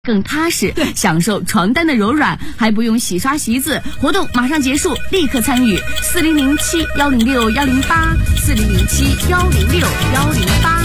更踏实，享受床单的柔软，还不用洗刷洗子。活动马上结束，立刻参与4007-106-108，4007-106-108。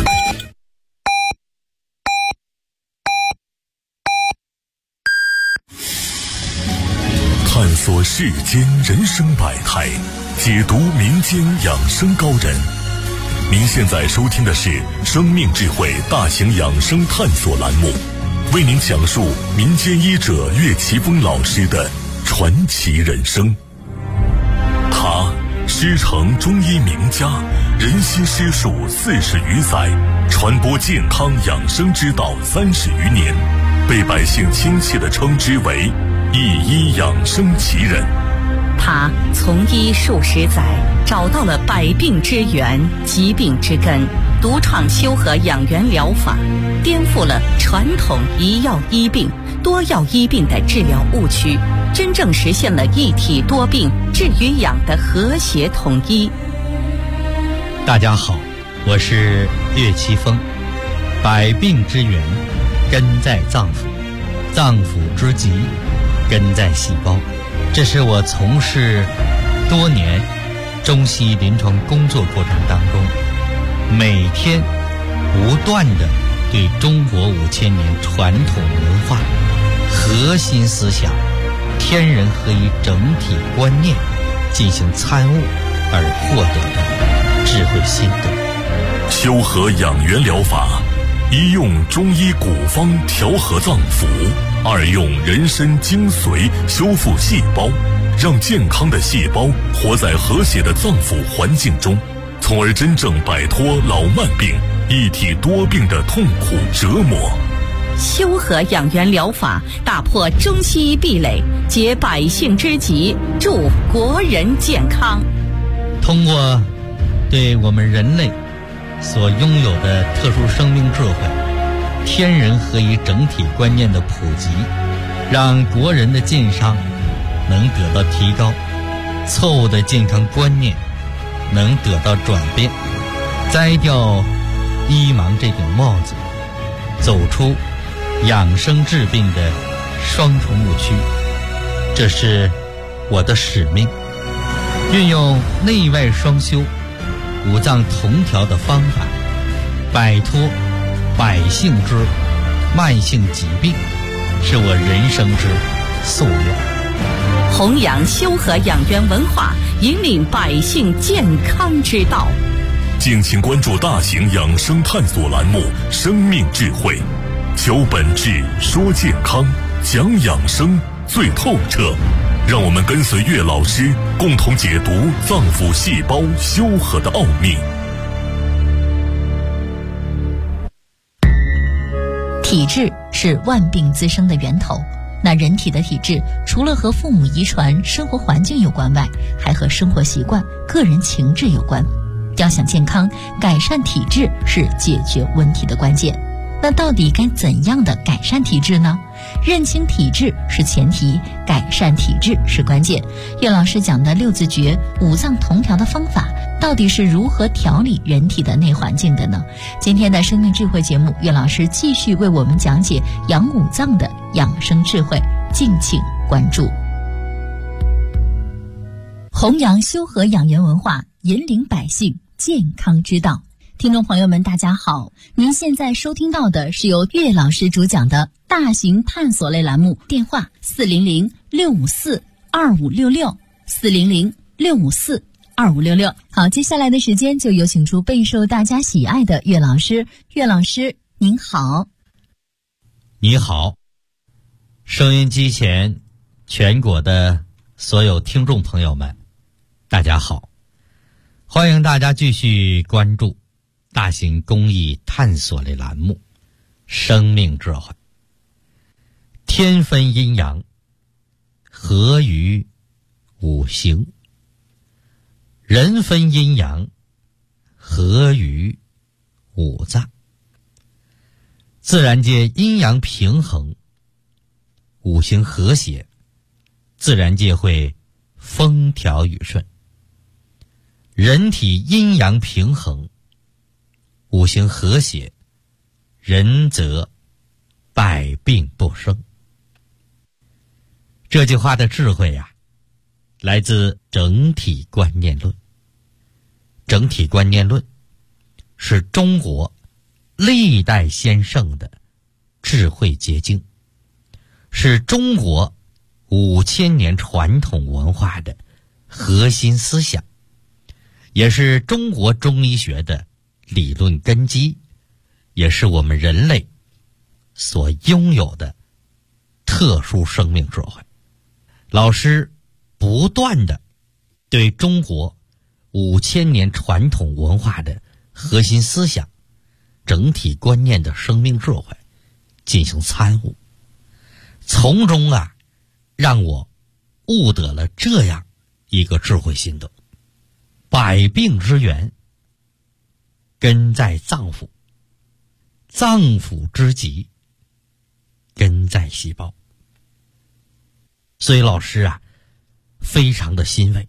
探索世间人生百态，解读民间养生高人。您现在收听的是生命智慧大型养生探索栏目，为您讲述民间医者岳奇峰老师的传奇人生。他师承中医名家，人心师术40余载，传播健康养生之道30余年，被百姓亲切地称之为一医养生奇人。 他从医数十载，找到了百病之源、疾病之根，独创修和养元疗法，颠覆了传统一药医病、多药医病的治疗误区，真正实现了一体多病、治与养的和谐统一。 大家好，我是岳奇峰。百病之源根在脏腑，脏腑之疾根在细胞。这是我从事多年中西医临床工作过程当中，每天不断地对中国5000年传统文化核心思想天人合一整体观念进行参悟而获得的智慧心得。 修和养元疗法，一用中医古方调和脏腑，二用人参精髓修复细胞，让健康的细胞活在和谐的脏腑环境中，从而真正摆脱老慢病、一体多病的痛苦折磨。 修和养元疗法打破中西医壁垒，解百姓之急，助国人健康。 通过对我们人类所拥有的特殊生命智慧、天人合一整体观念的普及，让国人的健康能得到提高，错误的健康观念能得到转变，摘掉医盲这顶帽子，走出养生治病的双重误区。这是我的使命，运用内外双修、五脏同调的方法，摆脱百姓之慢性疾病，是我人生之夙愿。 弘扬修和养元文化，引领百姓健康之道。 敬请关注大型养生探索栏目《生命智慧》，求本质，说健康，讲养生最透彻。让我们跟随岳老师，共同解读脏腑细胞修和的奥秘。 体质是万病滋生的源头。那人体的体质除了和父母遗传、生活环境有关外，还和生活习惯、个人情志有关。要想健康，改善体质是解决问题的关键。那到底该怎样的改善体质呢？认清体质是前提，改善体质是关键。岳老师讲的六字诀、五脏同调的方法，到底是如何调理人体的内环境的呢？今天的生命智慧节目，岳老师继续为我们讲解养五脏的养生智慧，敬请关注。弘扬修和养元文化，引领百姓健康之道。听众朋友们大家好，您现在收听到的是由岳老师主讲的大型探索类栏目，电话400-654-2566，400-654-2566。好，接下来的时间就有请出备受大家喜爱的岳老师。岳老师您好。 你好，收音机前全国的所有听众朋友们大家好，欢迎大家继续关注大型公益探索类栏目《生命智慧》。天分阴阳，合于五行；人分阴阳，合于五脏。自然界阴阳平衡，五行和谐，自然界会风调雨顺。人体阴阳平衡，五行和谐，人则百病不生。这句话的智慧呀，来自整体观念论。整体观念论是中国历代先圣的智慧结晶，是中国5000年传统文化的核心思想，也是中国中医学的理论根基，也是我们人类所拥有的特殊生命智慧。老师不断的对中国5000年传统文化的核心思想、整体观念的生命智慧进行参悟，从中让我悟得了这样一个智慧心得：百病之源根在脏腑，脏腑之疾根在细胞。所以老师非常的欣慰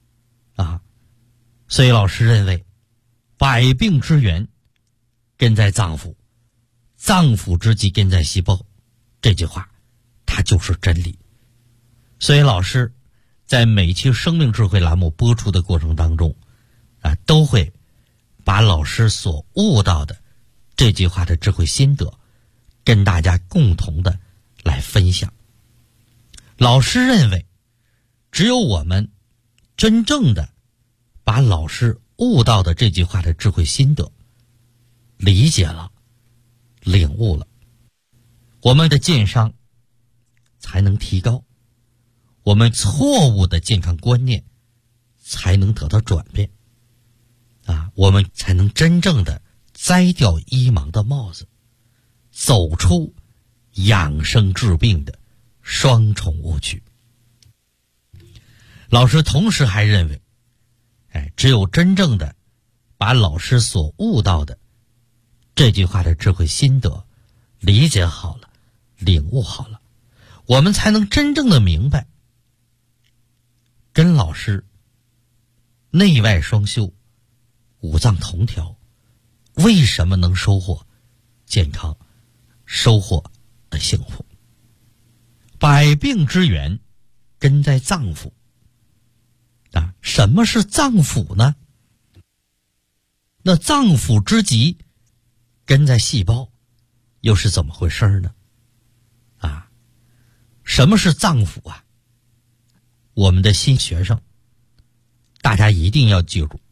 所以老师认为百病之源根在脏腑，脏腑之疾根在细胞，这句话它就是真理。所以老师在每期生命智慧栏目播出的过程当中都会把老师所悟到的这句话的智慧心得跟大家共同的来分享。老师认为只有我们真正的把老师悟到的这句话的智慧心得理解了、领悟了，我们的健康才能提高，我们错误的健康观念才能得到转变我们才能真正的摘掉医盲的帽子，走出养生治病的双重误区。老师同时还认为只有真正的把老师所悟到的这句话的智慧心得理解好了、领悟好了，我们才能真正的明白跟老师内外双修、五脏同调为什么能收获健康、收获的幸福。百病之源根在脏腑什么是脏腑呢？那脏腑之疾根在细胞，又是怎么回事呢？什么是脏腑我们的新学生大家一定要记住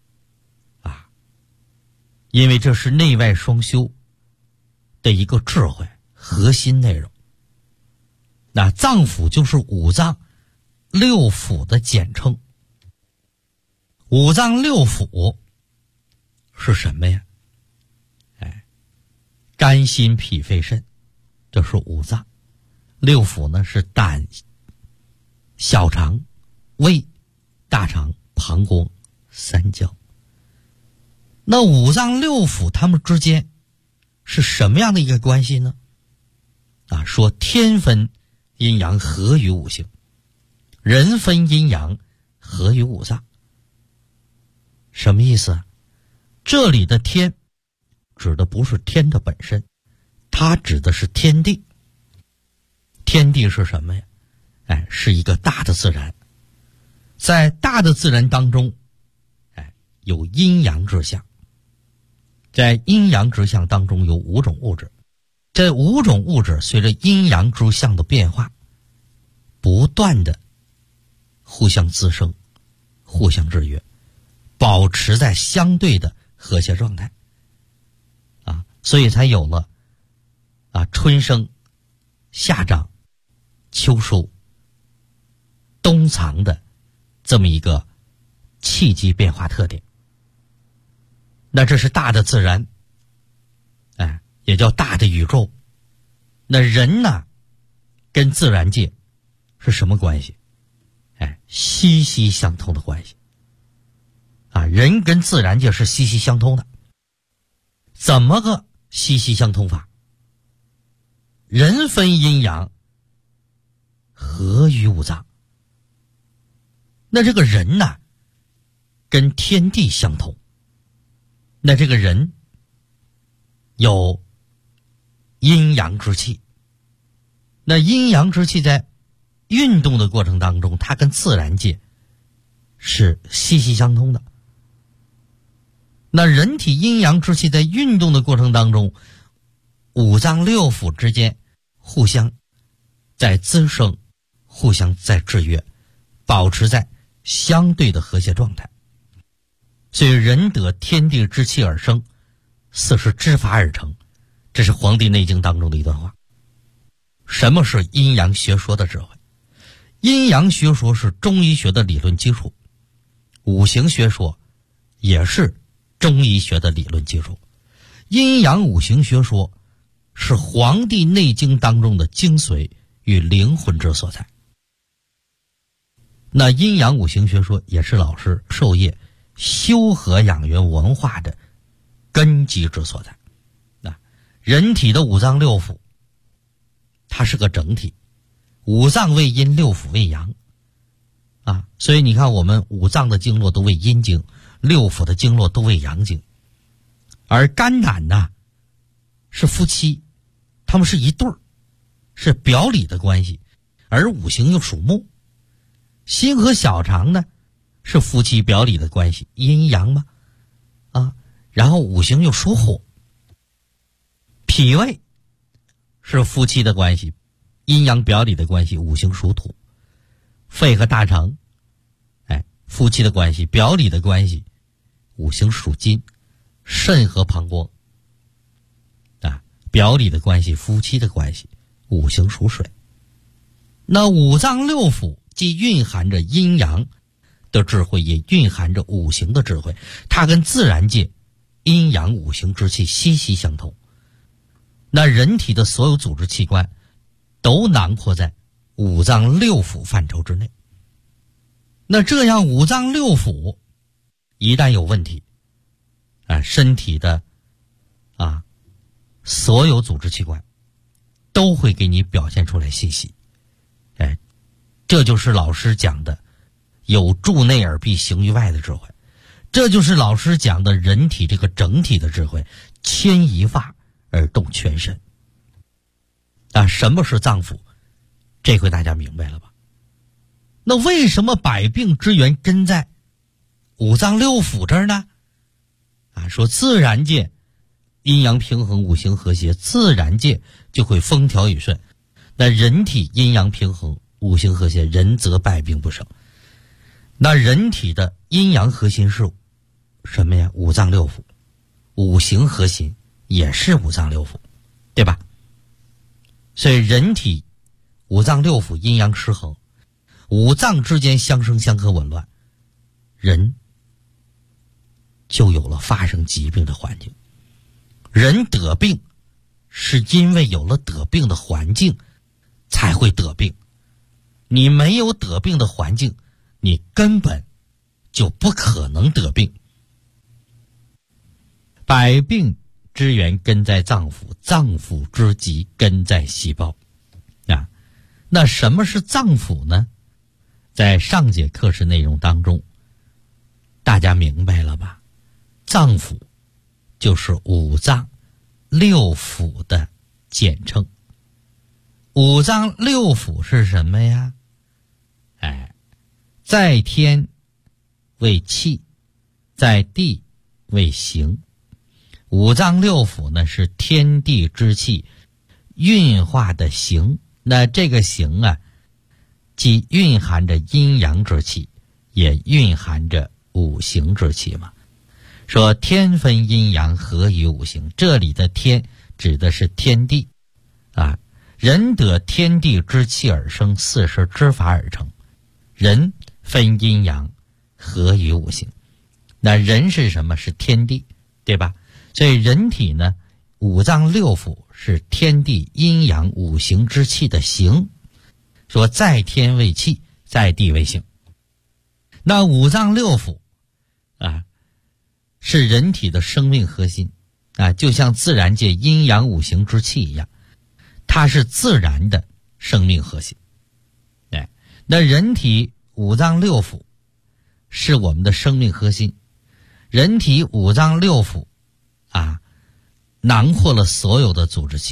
因为这是内外双修的一个智慧核心内容。那脏腑就是五脏六腑的简称。五脏六腑是什么呀？肝心脾肺肾，这是五脏。六腑呢是胆、小肠、胃、大肠、膀胱、三焦。那五脏六腑它们之间是什么样的一个关系呢？说天分阴阳合于五行，人分阴阳合于五脏。什么意思这里的天指的不是天的本身，它指的是天地。天地是什么呀？是一个大的自然。在大的自然当中有阴阳之象，在阴阳之象当中有5种物质，这5种物质随着阴阳之象的变化不断的互相滋生、互相制约，保持在相对的和谐状态所以才有了春生、夏长、秋收、冬藏的这么一个气机变化特点。那这是大的自然也叫大的宇宙。那人呢跟自然界是什么关系？息息相通的关系人跟自然界是息息相通的。怎么个息息相通法？人分阴阳合于五脏。那这个人呢跟天地相通。那这个人有阴阳之气。那阴阳之气在运动的过程当中，它跟自然界是息息相通的。那人体阴阳之气在运动的过程当中，五脏六腑之间互相在滋生，互相在制约，保持在相对的和谐状态。所以人得天地之气而生，四时之法而成，这是《黄帝内经》当中的一段话。什么是阴阳学说的智慧？阴阳学说是中医学的理论基础，五行学说也是中医学的理论基础。阴阳五行学说是《黄帝内经》当中的精髓与灵魂之所在。那阴阳五行学说也是老师授业修和养元文化的根基之所在。那人体的五脏六腑，它是个整体，五脏为阴，六腑为阳啊，所以你看我们五脏的经络都为阴经，六腑的经络都为阳经。而肝胆呢是夫妻，他们是一对儿，是表里的关系，而五行又属木。心和小肠呢是夫妻表里的关系，阴阳嘛啊，然后五行又属火。脾胃是夫妻的关系，阴阳表里的关系，五行属土。肺和大肠夫妻的关系，表里的关系，五行属金。肾和膀胱表里的关系，夫妻的关系，五行属水。那五脏六腑既蕴含着阴阳的智慧，也蕴含着五行的智慧，它跟自然界阴阳五行之气息息相通。那人体的所有组织器官都囊括在五脏六腑范畴之内。那这样五脏六腑一旦有问题身体的所有组织器官都会给你表现出来信息。这就是老师讲的有助内而必行于外的智慧，这就是老师讲的人体这个整体的智慧，牵一发而动全身。什么是脏腑？这回大家明白了吧？那为什么百病之源根在五脏六腑这儿呢？说自然界阴阳平衡，五行和谐，自然界就会风调雨顺。那人体阴阳平衡，五行和谐，人则百病不生。那人体的阴阳核心是什么呀？五脏六腑。五行核心也是五脏六腑，对吧？所以人体五脏六腑阴阳失衡，五脏之间相生相克紊乱，人就有了发生疾病的环境。人得病是因为有了得病的环境才会得病，你没有得病的环境，你根本就不可能得病。百病之源根在脏腑，脏腑之极根在细胞那什么是脏腑呢？在上节课时内容当中大家明白了吧？脏腑就是五脏六腑的简称。五脏六腑是什么呀？在天为气，在地为形。五脏六腑呢是天地之气运化的形。那这个形既蕴含着阴阳之气，也蕴含着五行之气嘛。说天分阴阳，合于五行，这里的天指的是天地人得天地之气而生，四时之法而成。人分阴阳，合于五行。那人是什么？是天地，对吧？所以人体呢，五脏六腑是天地阴阳五行之气的形。说在天为气，在地为形。那五脏六腑是人体的生命核心就像自然界阴阳五行之气一样，它是自然的生命核心。那人体五脏六腑是我们的生命核心，人体五脏六腑囊括了所有的组织器官，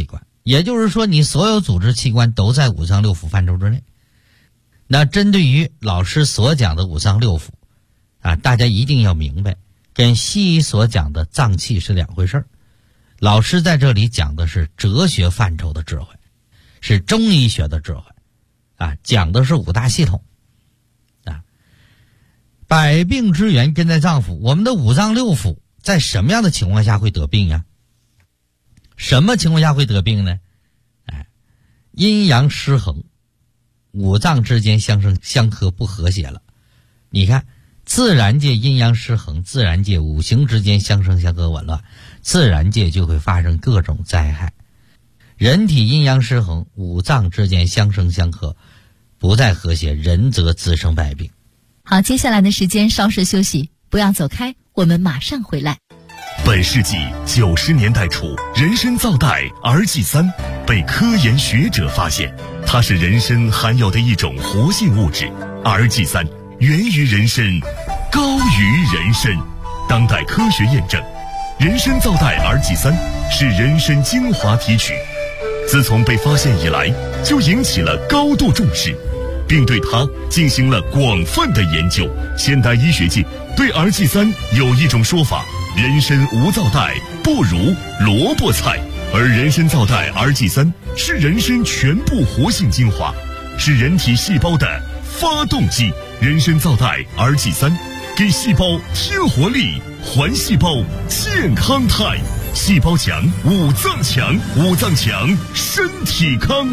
也就是说你所有组织器官都在五脏六腑范畴之内。那针对于老师所讲的五脏六腑啊，大家一定要明白，跟西医所讲的脏器是两回事儿。老师在这里讲的是哲学范畴的智慧，是中医学的智慧啊，讲的是五大系统啊。百病之源根在脏腑，我们的五脏六腑在什么样的情况下会得病呀？什么情况下会得病呢？阴阳失衡，五脏之间相生相克不和谐了。你看自然界阴阳失衡，自然界五行之间相生相克紊乱，自然界就会发生各种灾害。人体阴阳失衡，五脏之间相生相克不再和谐，人则滋生百病。 好，接下来的时间稍事休息，不要走开，我们马上回来。 本世纪90年代初，人参皂苷 RG3 被科研学者发现，它是人参含有的一种活性物质。RG3 源于人参，高于人参。当代科学验证，人参皂苷 RG3 是人参精华提取，自从被发现以来，就引起了高度重视，并对它进行了广泛的研究。现代医学界对 RG3 有一种说法：人参无皂苷不如萝卜菜，而人参皂苷 RG3 是人参全部活性精华，是人体细胞的发动机。人参皂苷 RG3 给细胞添活力，还细胞健康态。细胞强，五脏强，五脏强，身体康。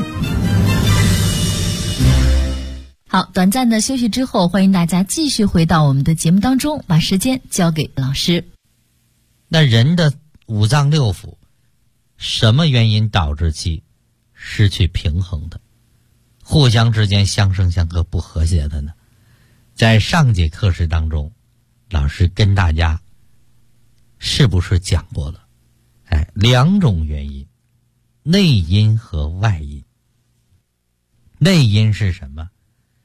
好，短暂的休息之后，欢迎大家继续回到我们的节目当中，把时间交给老师。 那人的五脏六腑，什么原因导致其失去平衡的，互相之间相生相克不和谐的呢？在上节课时当中，老师跟大家是不是讲过了？两种原因，内因和外因。内因是什么？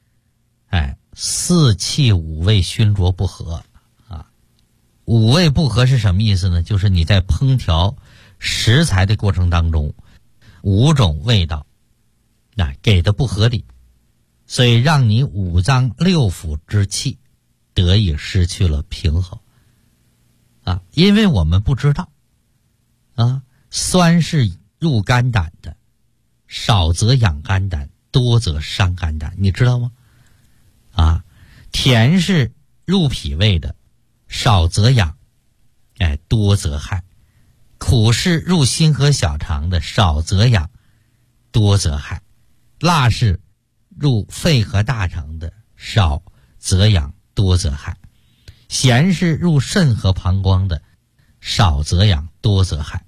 四气五味熏浊不和啊。五味不和是什么意思呢？就是你在烹调食材的过程当中，五种味道给的不合理，所以让你五脏六腑之气得以失去了平衡啊。因为我们不知道啊，酸是入肝胆的，少则养肝胆，多则伤肝胆，你知道吗？啊，甜是入脾胃的，少则养，多则害。苦是入心和小肠的，少则养，多则害。辣是入肺和大肠的，少则养，多则害。咸是入肾和膀胱的，少则养，多则害。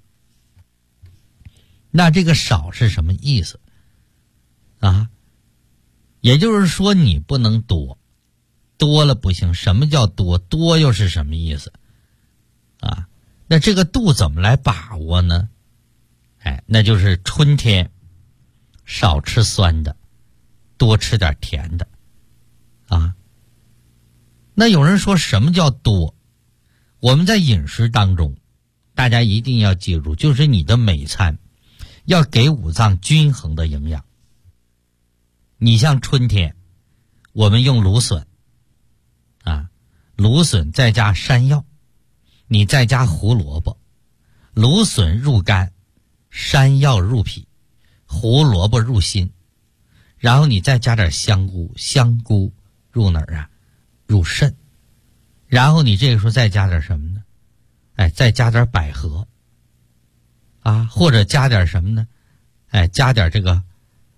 那这个少是什么意思啊？也就是说你不能多，多了不行。什么叫多？多又是什么意思啊？那这个度怎么来把握呢？那就是春天少吃酸的，多吃点甜的啊。那有人说什么叫多？我们在饮食当中，大家一定要记住，就是你的每餐要给五脏均衡的营养。你像春天我们用芦笋啊，芦笋再加山药，你再加胡萝卜，芦笋入肝，山药入脾，胡萝卜入心，然后你再加点香菇，香菇入哪儿啊？入肾。然后你这个时候再加点什么呢？再加点百合啊，或者加点什么呢？加点这个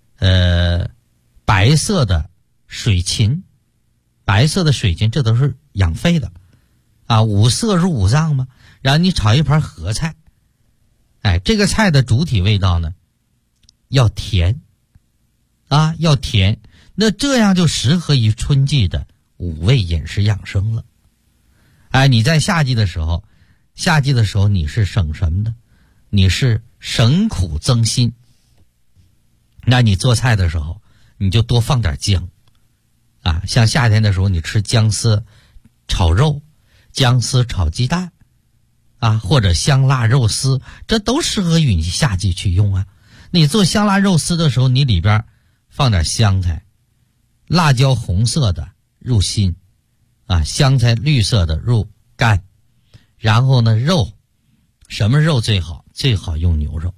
白色的水芹，白色的水芹，这都是养肺的啊。五色入五脏嘛。然后你炒一盘合菜，这个菜的主体味道呢要甜啊，要甜。那这样就适合于春季的五味饮食养生了。你在夏季的时候你是省什么呢？你是省苦增辛。那你做菜的时候你就多放点姜啊，像夏天的时候你吃姜丝炒肉，姜丝炒鸡蛋啊，或者香辣肉丝，这都适合于你夏季去用啊。 你做香辣肉丝的时候，你里边放点香菜，辣椒红色的入心，香菜绿色的入肝，然后呢，肉，什么肉最好？最好用牛肉，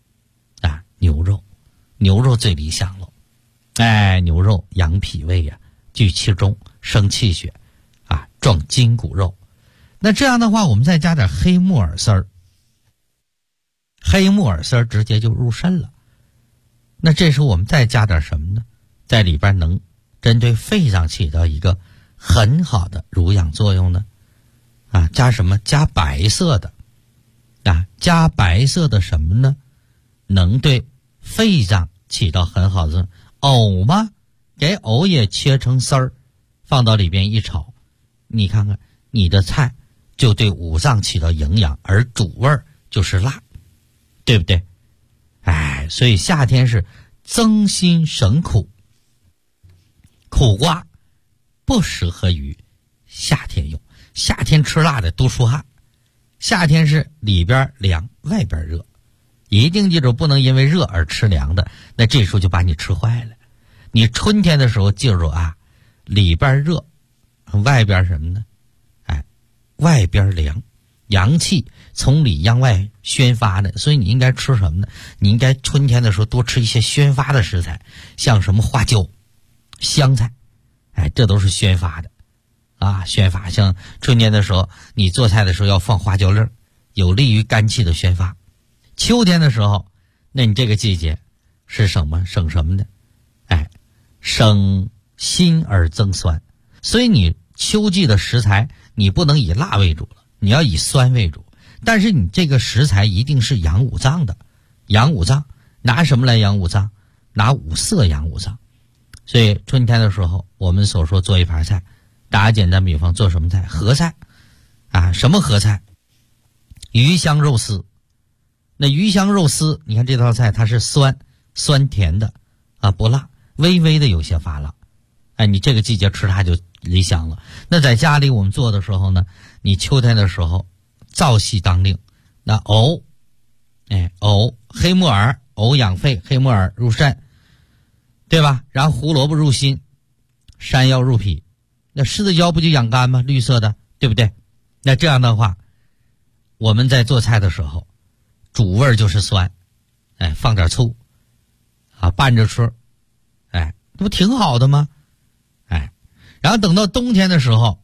牛肉最理想了。牛肉养脾胃呀，聚气中，生气血，壮筋骨肉。那这样的话，我们再加点黑木耳丝儿，黑木耳丝儿直接就入肾了。那这时候我们再加点什么呢？在里边能针对肺上起到一个很好的濡养作用呢？加什么？加白色的，加白色的什么呢？能对肺脏起到很好的作用。藕吗？给藕也切成丝儿，放到里边一炒，你看看你的菜就对五脏起到营养，而主味儿就是辣，对不对？所以夏天是增辛省苦，苦瓜不适合于夏天用，夏天吃辣的都出汗，夏天是里边凉外边热，一定记住不能因为热而吃凉的，那这时候就把你吃坏了。你春天的时候记住里边热，外边什么呢？外边凉，阳气从里向外宣发的，所以你应该吃什么呢？你应该春天的时候多吃一些宣发的食材，像什么花椒、香菜，这都是宣发的宣发。像春天的时候，你做菜的时候要放花椒粒，有利于肝气的宣发。秋天的时候，那你这个季节是省什么呢？省辛而增酸。所以你秋季的食材你不能以辣为主了，你要以酸为主。但是你这个食材一定是养五脏的，养五脏拿什么来养五脏？拿五色养五脏。所以春天的时候，我们所说做一盘菜，打个简单比方，做什么菜？合菜什么合菜？鱼香肉丝。那鱼香肉丝，你看这道菜它是酸甜的不辣，微微的有些发辣。你这个季节吃它就理想了。那在家里我们做的时候呢，你秋天的时候燥气当令，那藕黑木耳，藕养肺，黑木耳入肾，对吧？然后胡萝卜入心，山药入脾，那狮子椒不就养肝吗？绿色的，对不对？那这样的话，我们在做菜的时候主味就是酸，放点醋拌着吃，这不挺好的吗？然后等到冬天的时候，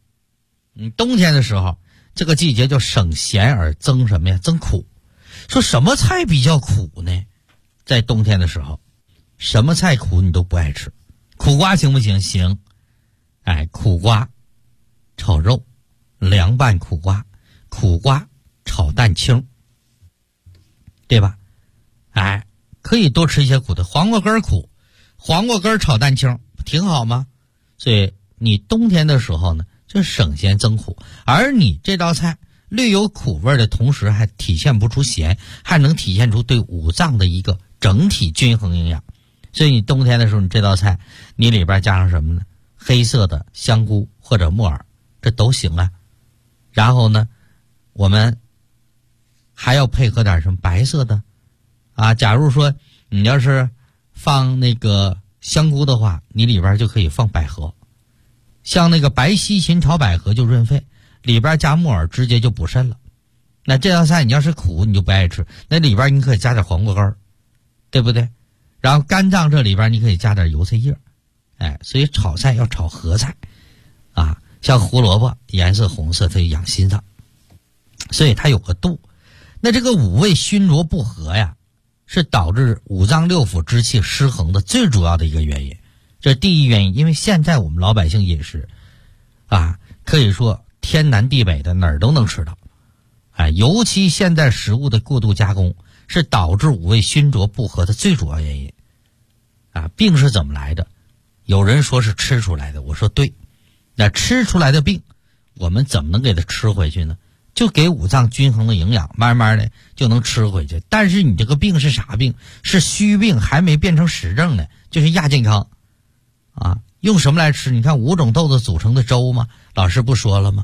这个季节就省咸而增什么呀？增苦。说什么菜比较苦呢？在冬天的时候，什么菜苦你都不爱吃。苦瓜行不行？行。苦瓜炒肉，凉拌苦瓜，苦瓜炒蛋清，对吧？可以多吃一些苦的。黄瓜根苦，黄瓜根炒蛋清，挺好吗？所以你冬天的时候呢，就省咸增苦，而你这道菜略有苦味的同时还体现不出咸，还能体现出对五脏的一个整体均衡营养。所以你冬天的时候，你这道菜你里边加上什么呢？黑色的香菇或者木耳，这都行啊。然后呢，我们还要配合点什么？白色的假如说你要是放那个香菇的话，你里边就可以放百合，像那个白西芹炒百合就润肺，里边加木耳直接就补肾了。那这道菜你要是苦你就不爱吃，那里边你可以加点黄瓜根，对不对？然后肝脏这里边你可以加点油菜叶，所以炒菜要炒合菜像胡萝卜颜色红色，它就养心脏，所以它有个度。那这个五味熏浊不和呀，是导致五脏六腑之气失衡的最主要的一个原因。这是第一原因。因为现在我们老百姓饮食可以说天南地北的哪儿都能吃到，尤其现在食物的过度加工是导致五味熏浊不和的最主要原因。病是怎么来的？有人说是吃出来的，我说对。那吃出来的病我们怎么能给它吃回去呢？就给五脏均衡的营养，慢慢的就能吃回去。但是你这个病是啥病？是虚病，还没变成实症呢，就是亚健康用什么来吃？你看5种豆子组成的粥吗？老师不说了吗？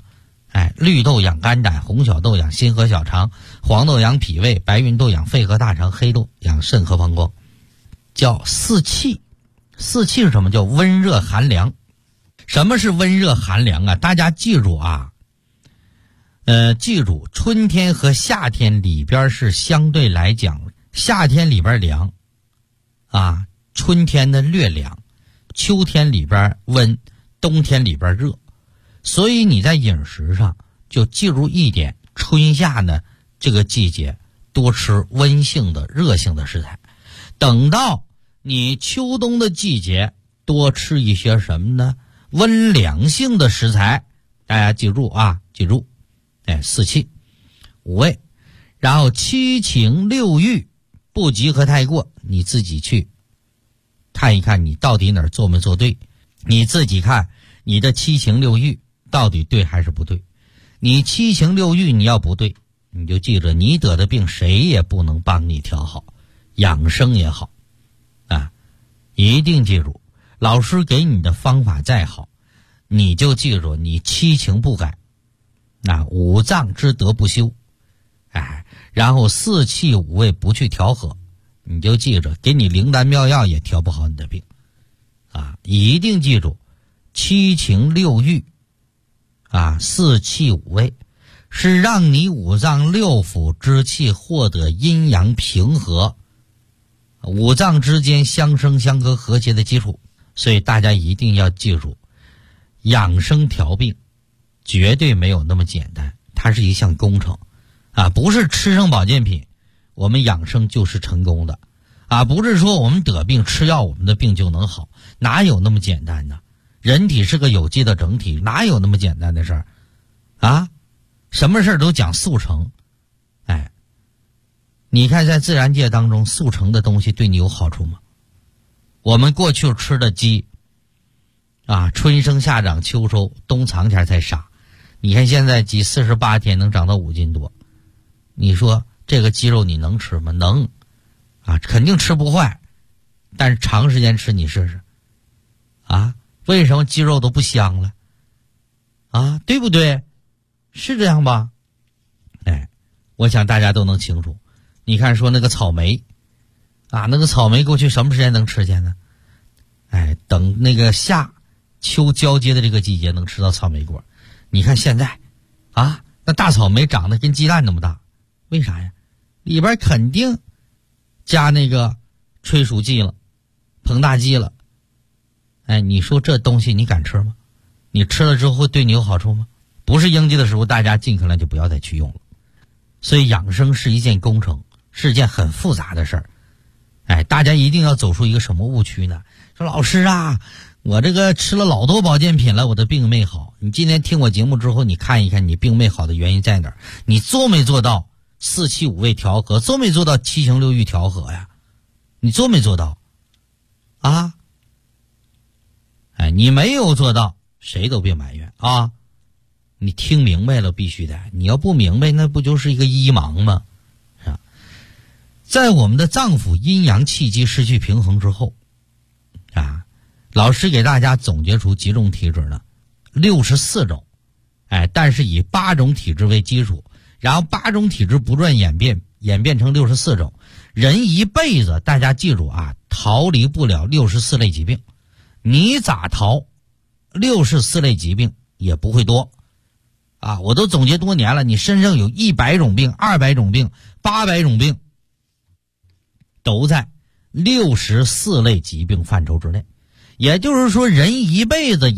绿豆养肝胆，红小豆养心和小肠，黄豆养脾胃，白芸豆养肺和大肠，黑豆养肾和膀胱。叫四气。四气是什么？叫温热寒凉。什么是温热寒凉啊？大家记住啊，记住春天和夏天里边是相对来讲，夏天里边凉啊，春天的略凉，秋天里边温，冬天里边热。所以你在饮食上就记住一点，春夏呢这个季节多吃温性的热性的食材，等到你秋冬的季节多吃一些什么呢？温凉性的食材。大家记住啊，记住四气五味，然后七情六欲不急和太过，你自己去看一看你到底哪儿做没做对，你自己看你的七情六欲到底对还是不对。你七情六欲你要不对，你就记着你得的病谁也不能帮你调好，养生也好啊，一定记住，老师给你的方法再好，你就记住你七情不改，五脏之德不修，然后四气五味不去调和，你就记着给你灵丹妙药也调不好你的病一定记住七情六欲四气五味是让你五脏六腑之气获得阴阳平和，五脏之间相生相克和谐的基础。所以大家一定要记住，养生调病绝对没有那么简单，它是一项工程不是吃上保健品我们养生就是成功的不是说我们得病吃药我们的病就能好，哪有那么简单呢？人体是个有机的整体，哪有那么简单的事儿什么事儿都讲速成。你看在自然界当中速成的东西对你有好处吗？我们过去吃的鸡春生夏长秋收，冬藏起来才杀。你看现在鸡48天能长到5斤多，你说这个鸡肉你能吃吗？能肯定吃不坏，但是长时间吃你试试为什么鸡肉都不香了对不对？是这样吧？我想大家都能清楚。你看说那个草莓那个草莓过去什么时间能吃见呢？等那个夏秋交接的这个季节能吃到草莓果。你看现在那大草莓长得跟鸡蛋那么大，为啥呀？里边肯定加那个催熟剂了，膨大剂了。你说这东西你敢吃吗？你吃了之后会对你有好处吗？不是应季的时候大家尽可能就不要再去用了。所以养生是一件工程，是一件很复杂的事儿。大家一定要走出一个什么误区呢？说老师我这个吃了老多保健品了，我的病没好。你今天听我节目之后，你看一看你病没好的原因在哪儿？你做没做到四气五味调和？做没做到七情六欲调和呀？你做没做到你没有做到，谁都别埋怨你听明白了必须的，你要不明白那不就是一个一盲吗？在我们的脏腑阴阳气机失去平衡之后老师给大家总结出几种体质呢？64种但是以8种体质为基础，然后8种体质不断演变成64种。人一辈子大家记住逃离不了64类疾病，你咋逃64类疾病也不会多我都总结多年了，你身上有100种病、200种病、800种病，都在64类疾病范畴之内。也就是说人一辈子